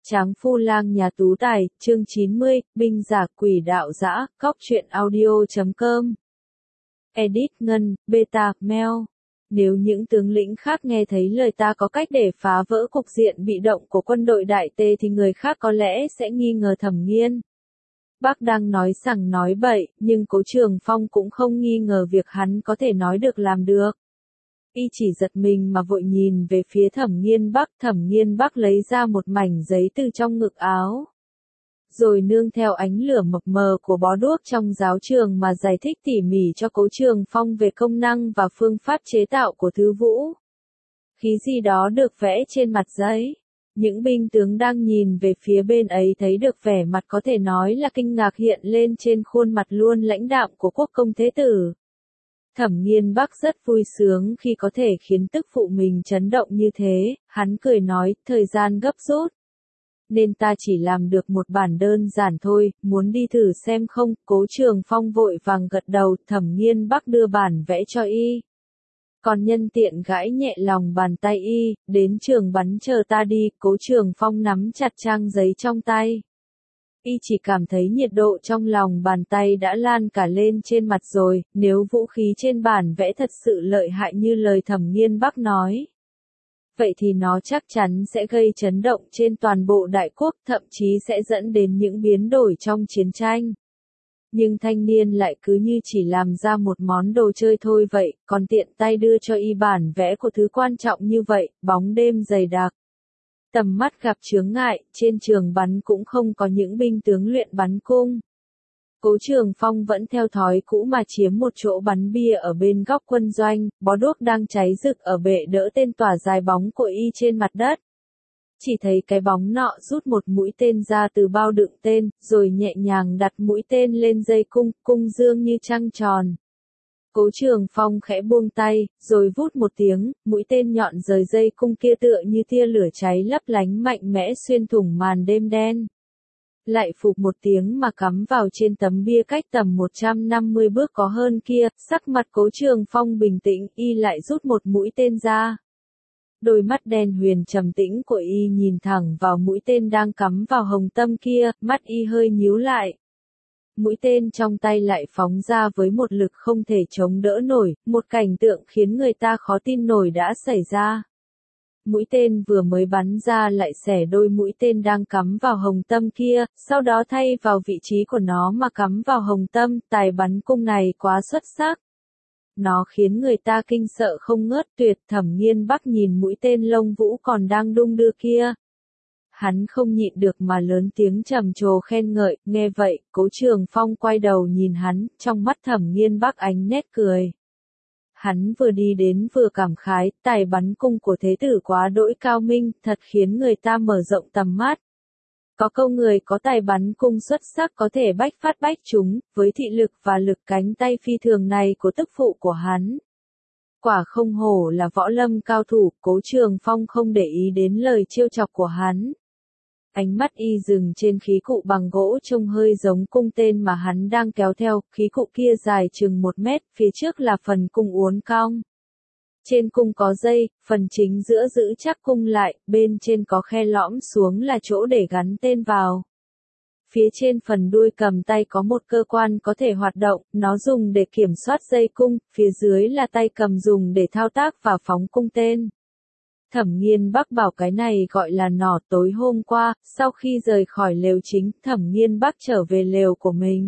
Tráng phu lang nhà tú tài, chương 90, binh giả quỷ đạo dã, cóc truyện audio.com. Edit Ngân, Beta, Mail. Nếu những tướng lĩnh khác nghe thấy lời ta có cách để phá vỡ cục diện bị động của quân đội Đại Tề thì người khác có lẽ sẽ nghi ngờ Thẩm Nghiên. Bác đang nói sằng nói bậy, nhưng Cố Trường Phong cũng không nghi ngờ việc hắn có thể nói được làm được. Y chỉ giật mình mà vội nhìn về phía Thẩm Nghiên Bắc lấy ra một mảnh giấy từ trong ngực áo. Rồi nương theo ánh lửa mập mờ của bó đuốc trong giáo trường mà giải thích tỉ mỉ cho Cố Trường Phong về công năng và phương pháp chế tạo của thứ vũ khí gì đó được vẽ trên mặt giấy. Những binh tướng đang nhìn về phía bên ấy thấy được vẻ mặt có thể nói là kinh ngạc hiện lên trên khuôn mặt luôn lãnh đạm của quốc công thế tử. Thẩm Nghiên Bắc rất vui sướng khi có thể khiến tức phụ mình chấn động như thế, hắn cười nói, thời gian gấp rút. Nên ta chỉ làm được một bản đơn giản thôi, muốn đi thử xem không? Cố Trường Phong vội vàng gật đầu, Thẩm Nghiên Bắc đưa bản vẽ cho y. Còn nhân tiện gãi nhẹ lòng bàn tay y, đến trường bắn chờ ta đi. Cố Trường Phong nắm chặt trang giấy trong tay. Y chỉ cảm thấy nhiệt độ trong lòng bàn tay đã lan cả lên trên mặt rồi, nếu vũ khí trên bản vẽ thật sự lợi hại như lời Thẩm Nghiên Bắc nói. Vậy thì nó chắc chắn sẽ gây chấn động trên toàn bộ đại quốc, thậm chí sẽ dẫn đến những biến đổi trong chiến tranh. Nhưng thanh niên lại cứ như chỉ làm ra một món đồ chơi thôi vậy, còn tiện tay đưa cho y bản vẽ của thứ quan trọng như vậy, bóng đêm dày đặc. Tầm mắt gặp chướng ngại, trên trường bắn cũng không có những binh tướng luyện bắn cung. Cố Trường Phong vẫn theo thói cũ mà chiếm một chỗ bắn bia ở bên góc quân doanh, bó đuốc đang cháy rực ở bệ đỡ tên tỏa dài bóng của y trên mặt đất. Chỉ thấy cái bóng nọ rút một mũi tên ra từ bao đựng tên, rồi nhẹ nhàng đặt mũi tên lên dây cung, cung dương như trăng tròn. Cố Trường Phong khẽ buông tay, rồi vút một tiếng, mũi tên nhọn rời dây cung kia tựa như tia lửa cháy lấp lánh mạnh mẽ xuyên thủng màn đêm đen. Lại phụp một tiếng mà cắm vào trên tấm bia cách tầm 150 bước có hơn kia, sắc mặt Cố Trường Phong bình tĩnh, y lại rút một mũi tên ra. Đôi mắt đen huyền trầm tĩnh của y nhìn thẳng vào mũi tên đang cắm vào hồng tâm kia, mắt y hơi nhíu lại. Mũi tên trong tay lại phóng ra với một lực không thể chống đỡ nổi, một cảnh tượng khiến người ta khó tin nổi đã xảy ra. Mũi tên vừa mới bắn ra lại xẻ đôi mũi tên đang cắm vào hồng tâm kia, sau đó thay vào vị trí của nó mà cắm vào hồng tâm, tài bắn cung này quá xuất sắc. Nó khiến người ta kinh sợ không ngớt tuyệt. Thẩm Nghiên Bắc nhìn mũi tên lông vũ còn đang đung đưa kia. Hắn không nhịn được mà lớn tiếng trầm trồ khen ngợi, nghe vậy, Cố Trường Phong quay đầu nhìn hắn, trong mắt Thẩm Nghiên Bắc ánh nét cười. Hắn vừa đi đến vừa cảm khái, tài bắn cung của thế tử quá đỗi cao minh, thật khiến người ta mở rộng tầm mắt. Có câu người có tài bắn cung xuất sắc có thể bách phát bách trúng, với thị lực và lực cánh tay phi thường này của tức phụ của hắn. Quả không hổ là võ lâm cao thủ, Cố Trường Phong không để ý đến lời trêu chọc của hắn. Ánh mắt y dừng trên khí cụ bằng gỗ trông hơi giống cung tên mà hắn đang kéo theo, khí cụ kia dài chừng 1 mét, phía trước là phần cung uốn cong. Trên cung có dây, phần chính giữa giữ chắc cung lại, bên trên có khe lõm xuống là chỗ để gắn tên vào. Phía trên phần đuôi cầm tay có một cơ quan có thể hoạt động, nó dùng để kiểm soát dây cung, phía dưới là tay cầm dùng để thao tác và phóng cung tên. Thẩm Nghiên Bắc bảo cái này gọi là nỏ. Tối hôm qua, sau khi rời khỏi lều chính, Thẩm Nghiên Bắc trở về lều của mình.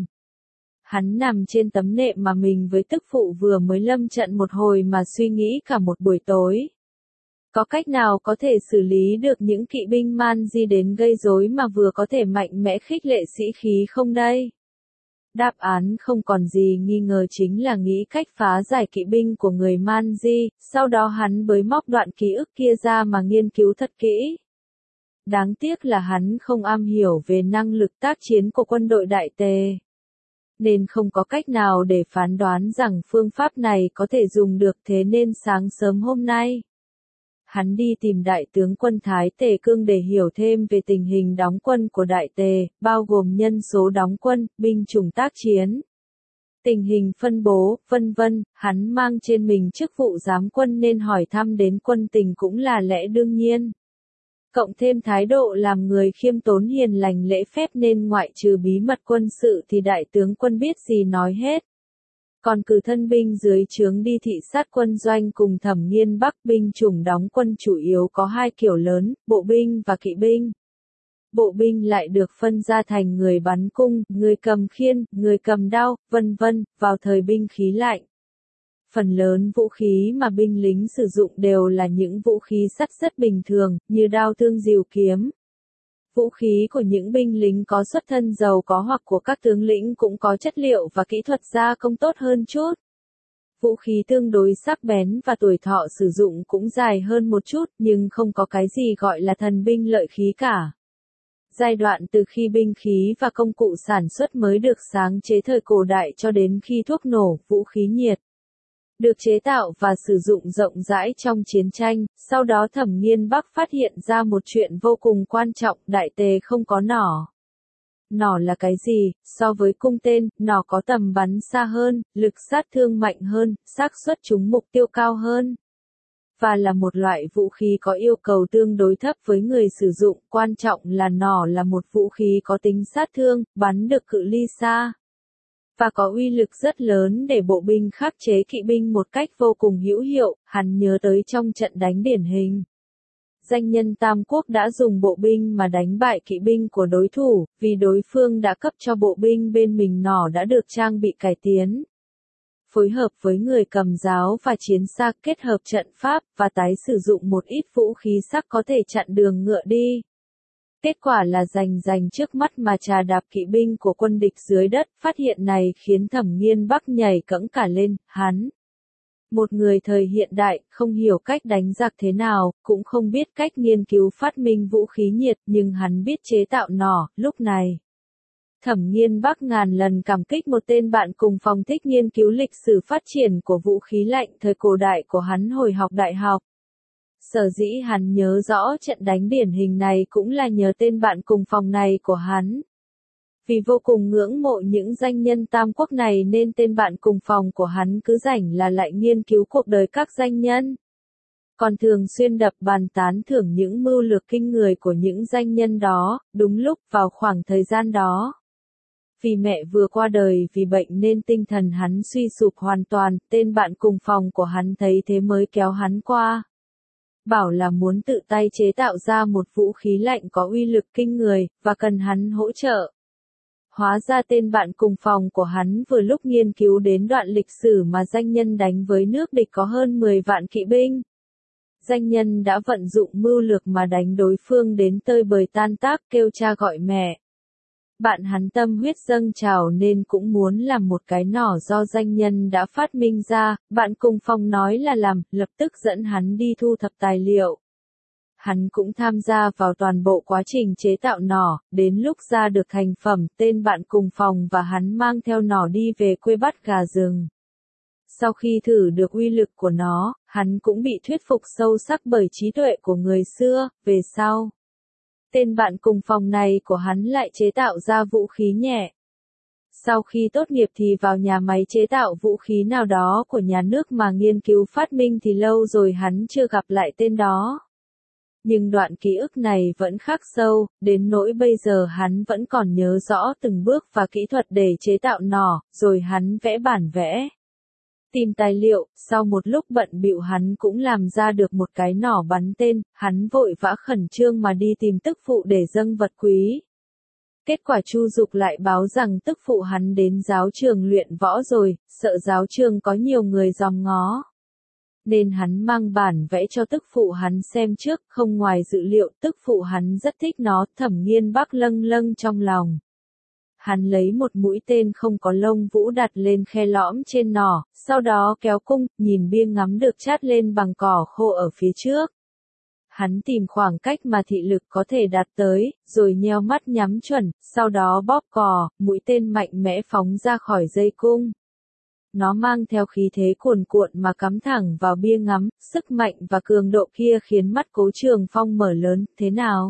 Hắn nằm trên tấm nệm mà mình với tức phụ vừa mới lâm trận một hồi mà suy nghĩ cả một buổi tối. Có cách nào có thể xử lý được những kỵ binh man di đến gây rối mà vừa có thể mạnh mẽ khích lệ sĩ khí không đây? Đáp án không còn gì nghi ngờ chính là nghĩ cách phá giải kỵ binh của người man di, sau đó hắn bới móc đoạn ký ức kia ra mà nghiên cứu thật kỹ. Đáng tiếc là hắn không am hiểu về năng lực tác chiến của quân đội Đại Tề. Nên không có cách nào để phán đoán rằng phương pháp này có thể dùng được, thế nên sáng sớm hôm nay, hắn đi tìm đại tướng quân Thái Tề Cương để hiểu thêm về tình hình đóng quân của Đại Tề, bao gồm nhân số đóng quân, binh chủng tác chiến, tình hình phân bố, vân vân. Hắn mang trên mình chức vụ giám quân nên hỏi thăm đến quân tình cũng là lẽ đương nhiên. Cộng thêm thái độ làm người khiêm tốn hiền lành lễ phép nên ngoại trừ bí mật quân sự thì đại tướng quân biết gì nói hết. Còn cử thân binh dưới trướng đi thị sát quân doanh cùng Thẩm Nghiên Bắc. Binh chủng đóng quân chủ yếu có hai kiểu lớn, bộ binh và kỵ binh. Bộ binh lại được phân ra thành người bắn cung, người cầm khiên, người cầm đao, vân vân, vào thời binh khí lạnh. Phần lớn vũ khí mà binh lính sử dụng đều là những vũ khí sắt rất bình thường, như đao thương rìu kiếm. Vũ khí của những binh lính có xuất thân giàu có hoặc của các tướng lĩnh cũng có chất liệu và kỹ thuật gia công tốt hơn chút. Vũ khí tương đối sắc bén và tuổi thọ sử dụng cũng dài hơn một chút, nhưng không có cái gì gọi là thần binh lợi khí cả. Giai đoạn từ khi binh khí và công cụ sản xuất mới được sáng chế thời cổ đại cho đến khi thuốc nổ, vũ khí nhiệt được chế tạo và sử dụng rộng rãi trong chiến tranh. Sau đó Thẩm Nghiên Bắc phát hiện ra một chuyện vô cùng quan trọng, đại tề không có nỏ. Nỏ là cái gì? So với cung tên, nỏ có tầm bắn xa hơn, lực sát thương mạnh hơn, xác suất trúng mục tiêu cao hơn. Và là một loại vũ khí có yêu cầu tương đối thấp với người sử dụng, quan trọng là nỏ là một vũ khí có tính sát thương, bắn được cự ly xa. Và có uy lực rất lớn để bộ binh khắc chế kỵ binh một cách vô cùng hữu hiệu. Hắn nhớ tới trong trận đánh điển hình, danh nhân Tam Quốc đã dùng bộ binh mà đánh bại kỵ binh của đối thủ, vì đối phương đã cấp cho bộ binh bên mình nỏ đã được trang bị cải tiến. Phối hợp với người cầm giáo và chiến xa, kết hợp trận pháp và tái sử dụng một ít vũ khí sắc có thể chặn đường ngựa đi. Kết quả là giành trước mắt mà trà đạp kỵ binh của quân địch dưới đất. Phát hiện này khiến Thẩm Nghiên Bắc nhảy cẫng cả lên. Hắn, một người thời hiện đại, không hiểu cách đánh giặc thế nào, cũng không biết cách nghiên cứu phát minh vũ khí nhiệt, nhưng hắn biết chế tạo nỏ. Lúc này, Thẩm Nghiên Bắc ngàn lần cảm kích một tên bạn cùng phòng thích nghiên cứu lịch sử phát triển của vũ khí lạnh thời cổ đại của hắn hồi học đại học. Sở dĩ hắn nhớ rõ trận đánh điển hình này cũng là nhờ tên bạn cùng phòng này của hắn. Vì vô cùng ngưỡng mộ những danh nhân Tam Quốc này nên tên bạn cùng phòng của hắn cứ rảnh là lại nghiên cứu cuộc đời các danh nhân. Còn thường xuyên đập bàn tán thưởng những mưu lược kinh người của những danh nhân đó. Đúng lúc vào khoảng thời gian đó, vì mẹ vừa qua đời vì bệnh nên tinh thần hắn suy sụp hoàn toàn. Tên bạn cùng phòng của hắn thấy thế mới kéo hắn qua, bảo là muốn tự tay chế tạo ra một vũ khí lạnh có uy lực kinh người, và cần hắn hỗ trợ. Hóa ra tên bạn cùng phòng của hắn vừa lúc nghiên cứu đến đoạn lịch sử mà danh nhân đánh với nước địch có hơn 10 vạn kỵ binh. Danh nhân đã vận dụng mưu lược mà đánh đối phương đến tơi bời tan tác, kêu cha gọi mẹ. Bạn hắn tâm huyết dâng trào nên cũng muốn làm một cái nỏ do danh nhân đã phát minh ra. Bạn cùng phòng nói là làm, lập tức dẫn hắn đi thu thập tài liệu. Hắn cũng tham gia vào toàn bộ quá trình chế tạo nỏ. Đến lúc ra được thành phẩm, tên bạn cùng phòng và hắn mang theo nỏ đi về quê bắt gà rừng. Sau khi thử được uy lực của nó, hắn cũng bị thuyết phục sâu sắc bởi trí tuệ của người xưa. Về sau, tên bạn cùng phòng này của hắn lại chế tạo ra vũ khí nhẹ. Sau khi tốt nghiệp thì vào nhà máy chế tạo vũ khí nào đó của nhà nước mà nghiên cứu phát minh thì lâu rồi hắn chưa gặp lại tên đó. Nhưng đoạn ký ức này vẫn khắc sâu, đến nỗi bây giờ hắn vẫn còn nhớ rõ từng bước và kỹ thuật để chế tạo nỏ, rồi hắn vẽ bản vẽ. Tìm tài liệu, sau một lúc bận bịu hắn cũng làm ra được một cái nỏ bắn tên. Hắn vội vã khẩn trương mà đi tìm tức phụ để dâng vật quý. Kết quả Chu Dục lại báo rằng tức phụ hắn đến giáo trường luyện võ rồi, sợ giáo trường có nhiều người dòm ngó. Nên hắn mang bản vẽ cho tức phụ hắn xem trước. Không ngoài dự liệu, tức phụ hắn rất thích nó. Thẩm Nghiên Bắc lâng lâng trong lòng. Hắn lấy một mũi tên không có lông vũ đặt lên khe lõm trên nỏ, sau đó kéo cung, nhìn bia ngắm được chát lên bằng cỏ khô ở phía trước. Hắn tìm khoảng cách mà thị lực có thể đạt tới, rồi nheo mắt nhắm chuẩn, sau đó bóp cò, mũi tên mạnh mẽ phóng ra khỏi dây cung. Nó mang theo khí thế cuồn cuộn mà cắm thẳng vào bia ngắm, sức mạnh và cường độ kia khiến mắt Cố Trường Phong mở lớn. Thế nào?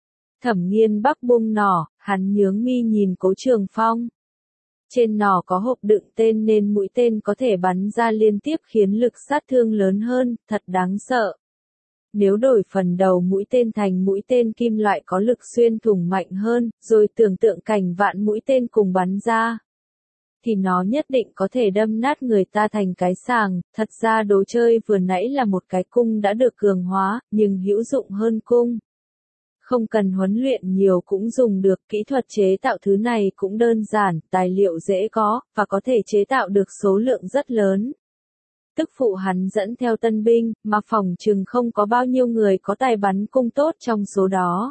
Thẩm Nghiên Bắc buông nỏ, hắn nhướng mi nhìn Cố Trường Phong. Trên nỏ có hộp đựng tên nên mũi tên có thể bắn ra liên tiếp khiến lực sát thương lớn hơn, thật đáng sợ. Nếu đổi phần đầu mũi tên thành mũi tên kim loại có lực xuyên thủng mạnh hơn, rồi tưởng tượng cảnh vạn mũi tên cùng bắn ra, thì nó nhất định có thể đâm nát người ta thành cái sàng. Thật ra đồ chơi vừa nãy là một cái cung đã được cường hóa, nhưng hữu dụng hơn cung. Không cần huấn luyện nhiều cũng dùng được, kỹ thuật chế tạo thứ này cũng đơn giản, tài liệu dễ có, và có thể chế tạo được số lượng rất lớn. Tức phụ hắn dẫn theo tân binh, mà phỏng chừng không có bao nhiêu người có tài bắn cung tốt trong số đó.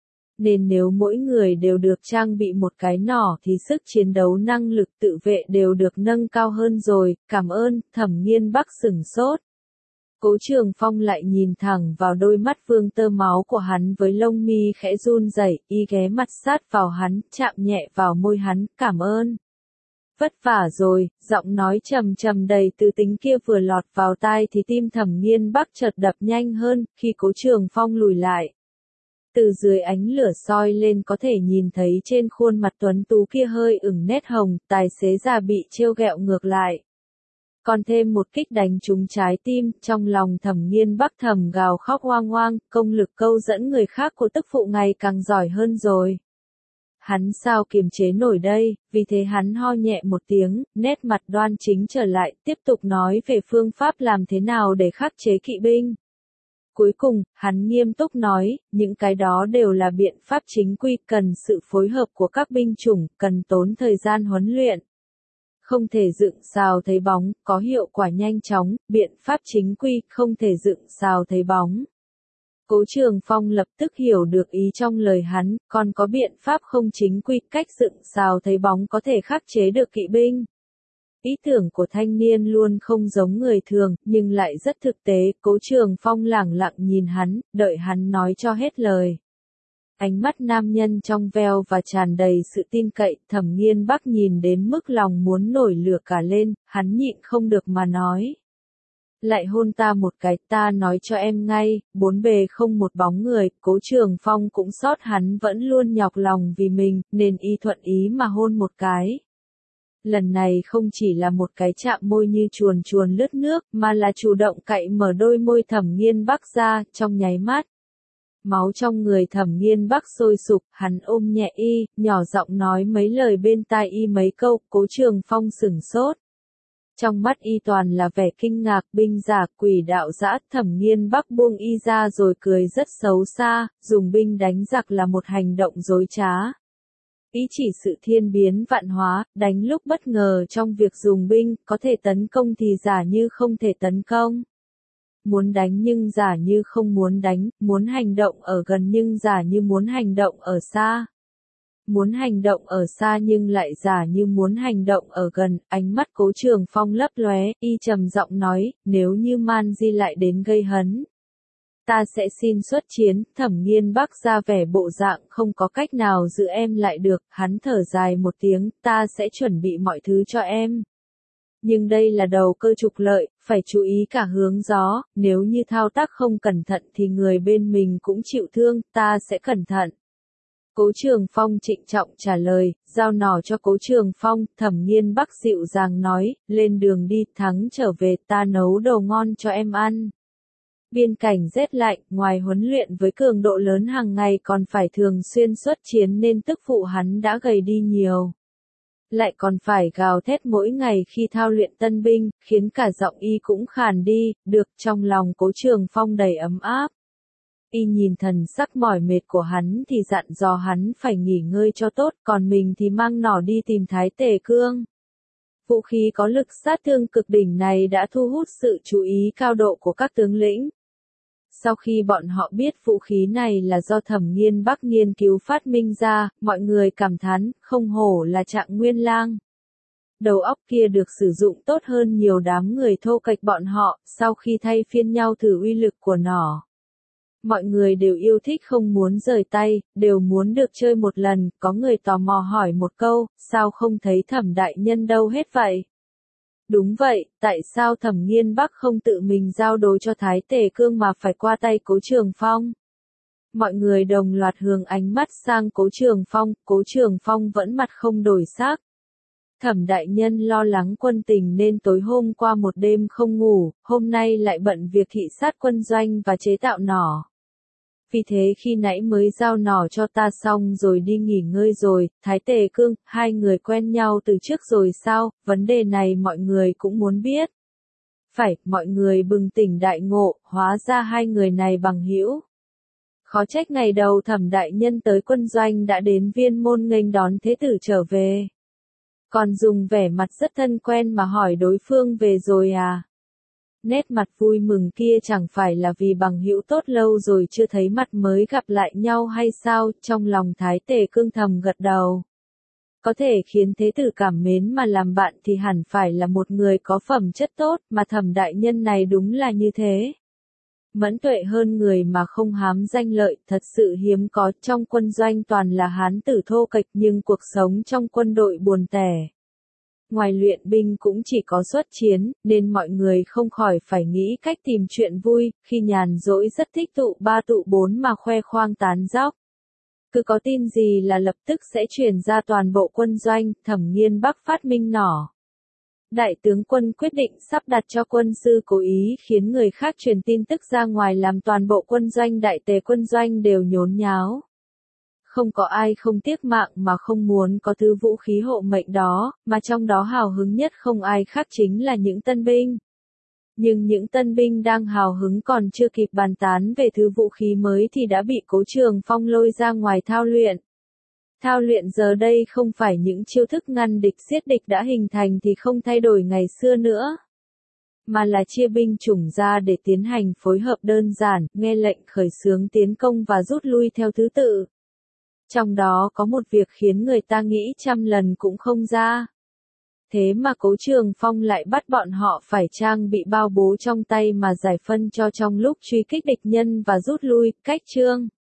Nên nếu mỗi người đều được trang bị một cái nỏ thì sức chiến đấu năng lực tự vệ đều được nâng cao hơn rồi. Cảm ơn. Thẩm Nghiên Bắc sửng sốt. Cố Trường Phong lại nhìn thẳng vào đôi mắt vương tơ máu của hắn với lông mi khẽ run rẩy, y ghé mặt sát vào hắn, chạm nhẹ vào môi hắn, cảm ơn. Vất vả rồi. Giọng nói trầm trầm đầy tư tính kia vừa lọt vào tai thì tim Thẩm Nghiên Bắc chợt đập nhanh hơn. Khi Cố Trường Phong lùi lại, từ dưới ánh lửa soi lên có thể nhìn thấy trên khuôn mặt tuấn tú kia hơi ửng nét hồng, tài xế già bị trêu ghẹo ngược lại. Còn thêm một kích đánh trúng trái tim, trong lòng Thẩm Nghiên Bắc thầm gào khóc oang oang, công lực câu dẫn người khác của tức phụ ngày càng giỏi hơn rồi. Hắn sao kiềm chế nổi đây, vì thế hắn ho nhẹ một tiếng, nét mặt đoan chính trở lại, tiếp tục nói về phương pháp làm thế nào để khắc chế kỵ binh. Cuối cùng, hắn nghiêm túc nói, những cái đó đều là biện pháp chính quy, cần sự phối hợp của các binh chủng, cần tốn thời gian huấn luyện. Không thể dựng xào thấy bóng, có hiệu quả nhanh chóng, biện pháp chính quy, không thể dựng xào thấy bóng. Cố Trường Phong lập tức hiểu được ý trong lời hắn, còn có biện pháp không chính quy, cách dựng xào thấy bóng có thể khắc chế được kỵ binh. Ý tưởng của thanh niên luôn không giống người thường, nhưng lại rất thực tế. Cố Trường Phong lẳng lặng nhìn hắn, đợi hắn nói cho hết lời. Ánh mắt nam nhân trong veo và tràn đầy sự tin cậy. Thẩm Nghiên Bắc nhìn đến mức lòng muốn nổi lửa cả lên, hắn nhịn không được mà nói. Lại hôn ta một cái, ta nói cho em ngay, bốn bề không một bóng người. Cố Trường Phong cũng sót hắn vẫn luôn nhọc lòng vì mình, nên y thuận ý mà hôn một cái. Lần này không chỉ là một cái chạm môi như chuồn chuồn lướt nước, mà là chủ động cạy mở đôi môi Thẩm Nghiên Bắc ra, trong nháy mắt. Máu trong người Thẩm Nghiên Bắc sôi sục, hắn ôm nhẹ y, nhỏ giọng nói mấy lời bên tai y mấy câu. Cố Trường Phong sửng sốt. Trong mắt y toàn là vẻ kinh ngạc. Binh giả quỷ đạo dã. Thẩm Nghiên Bắc buông y ra rồi cười rất xấu xa, dùng binh đánh giặc là một hành động dối trá. Ý chỉ sự thiên biến vạn hóa, đánh lúc bất ngờ trong việc dùng binh, có thể tấn công thì giả như không thể tấn công. Muốn đánh nhưng giả như không muốn đánh, muốn hành động ở gần nhưng giả như muốn hành động ở xa. Muốn hành động ở xa nhưng lại giả như muốn hành động ở gần. Ánh mắt Cố Trường Phong lấp lóe, y trầm giọng nói, nếu như Man Di lại đến gây hấn, ta sẽ xin xuất chiến. Thẩm Nghiên Bắc ra vẻ bộ dạng không có cách nào giữ em lại được, hắn thở dài một tiếng, ta sẽ chuẩn bị mọi thứ cho em. Nhưng đây là đầu cơ trục lợi, phải chú ý cả hướng gió, nếu như thao tác không cẩn thận thì người bên mình cũng chịu thương, ta sẽ cẩn thận. Cố Trường Phong trịnh trọng trả lời, giao nỏ cho Cố Trường Phong. Thẩm Nghiên Bắc dịu dàng nói, lên đường đi, thắng trở về, ta nấu đồ ngon cho em ăn. Biên cảnh rét lạnh, ngoài huấn luyện với cường độ lớn hàng ngày còn phải thường xuyên xuất chiến nên tức phụ hắn đã gầy đi nhiều. Lại còn phải gào thét mỗi ngày khi thao luyện tân binh, khiến cả giọng y cũng khàn đi. Được, trong lòng Cố Trường Phong đầy ấm áp. Y nhìn thần sắc mỏi mệt của hắn thì dặn dò hắn phải nghỉ ngơi cho tốt, còn mình thì mang nỏ đi tìm Thái Tề Cương. Vũ khí có lực sát thương cực đỉnh này đã thu hút sự chú ý cao độ của các tướng lĩnh. Sau khi bọn họ biết vũ khí này là do Thẩm Nghiên Bắc nghiên cứu phát minh ra, mọi người cảm thán, không hổ là Trạng Nguyên Lang. Đầu óc kia được sử dụng tốt hơn nhiều đám người thô kệch bọn họ. Sau khi thay phiên nhau thử uy lực của nỏ, mọi người đều yêu thích không muốn rời tay, đều muốn được chơi một lần. Có người tò mò hỏi một câu, sao không thấy Thẩm đại nhân đâu hết vậy? Đúng vậy, tại sao Thẩm Nghiên Bắc không tự mình giao đồ cho Thái Tề Cương mà phải qua tay Cố Trường Phong? Mọi người đồng loạt hướng ánh mắt sang Cố Trường Phong vẫn mặt không đổi sắc. Thẩm đại nhân lo lắng quân tình nên tối hôm qua một đêm không ngủ, hôm nay lại bận việc thị sát quân doanh và chế tạo nỏ. Vì thế khi nãy mới giao nỏ cho ta xong rồi đi nghỉ ngơi rồi, Thái Tề Cương, hai người quen nhau từ trước rồi sao, vấn đề này mọi người cũng muốn biết. Phải, mọi người bừng tỉnh đại ngộ, hóa ra hai người này bằng hữu. Khó trách ngày đầu Thẩm đại nhân tới quân doanh đã đến Viên Môn nghênh đón thế tử trở về. Còn dùng vẻ mặt rất thân quen mà hỏi đối phương về rồi à? Nét mặt vui mừng kia chẳng phải là vì bằng hữu tốt lâu rồi chưa thấy mặt mới gặp lại nhau hay sao? Trong lòng Thái Tề Cương thầm gật đầu. Có thể khiến thế tử cảm mến mà làm bạn thì hẳn phải là một người có phẩm chất tốt, mà Thẩm đại nhân này đúng là như thế. Mẫn tuệ hơn người mà không hám danh lợi, thật sự hiếm có. Trong quân doanh toàn là hán tử thô kệch nhưng cuộc sống trong quân đội buồn tẻ. Ngoài luyện binh cũng chỉ có xuất chiến, nên mọi người không khỏi phải nghĩ cách tìm chuyện vui, khi nhàn rỗi rất thích tụ ba tụ bốn mà khoe khoang tán dóc. Cứ có tin gì là lập tức sẽ truyền ra toàn bộ quân doanh. Thẩm Nghiên Bắc phát minh nỏ. Đại tướng quân quyết định sắp đặt cho quân sư cố ý khiến người khác truyền tin tức ra ngoài làm toàn bộ quân doanh Đại Tề quân doanh đều nhốn nháo. Không có ai không tiếc mạng mà không muốn có thứ vũ khí hộ mệnh đó, mà trong đó hào hứng nhất không ai khác chính là những tân binh. Nhưng những tân binh đang hào hứng còn chưa kịp bàn tán về thứ vũ khí mới thì đã bị Cố Trường Phong lôi ra ngoài thao luyện. Thao luyện giờ đây không phải những chiêu thức ngăn địch giết địch đã hình thành thì không thay đổi ngày xưa nữa, mà là chia binh chủng ra để tiến hành phối hợp đơn giản, nghe lệnh khởi xướng tiến công và rút lui theo thứ tự. Trong đó có một việc khiến người ta nghĩ trăm lần cũng không ra. Thế mà Cố Trường Phong lại bắt bọn họ phải trang bị bao bố trong tay mà giải phân cho trong lúc truy kích địch nhân và rút lui. Cách chương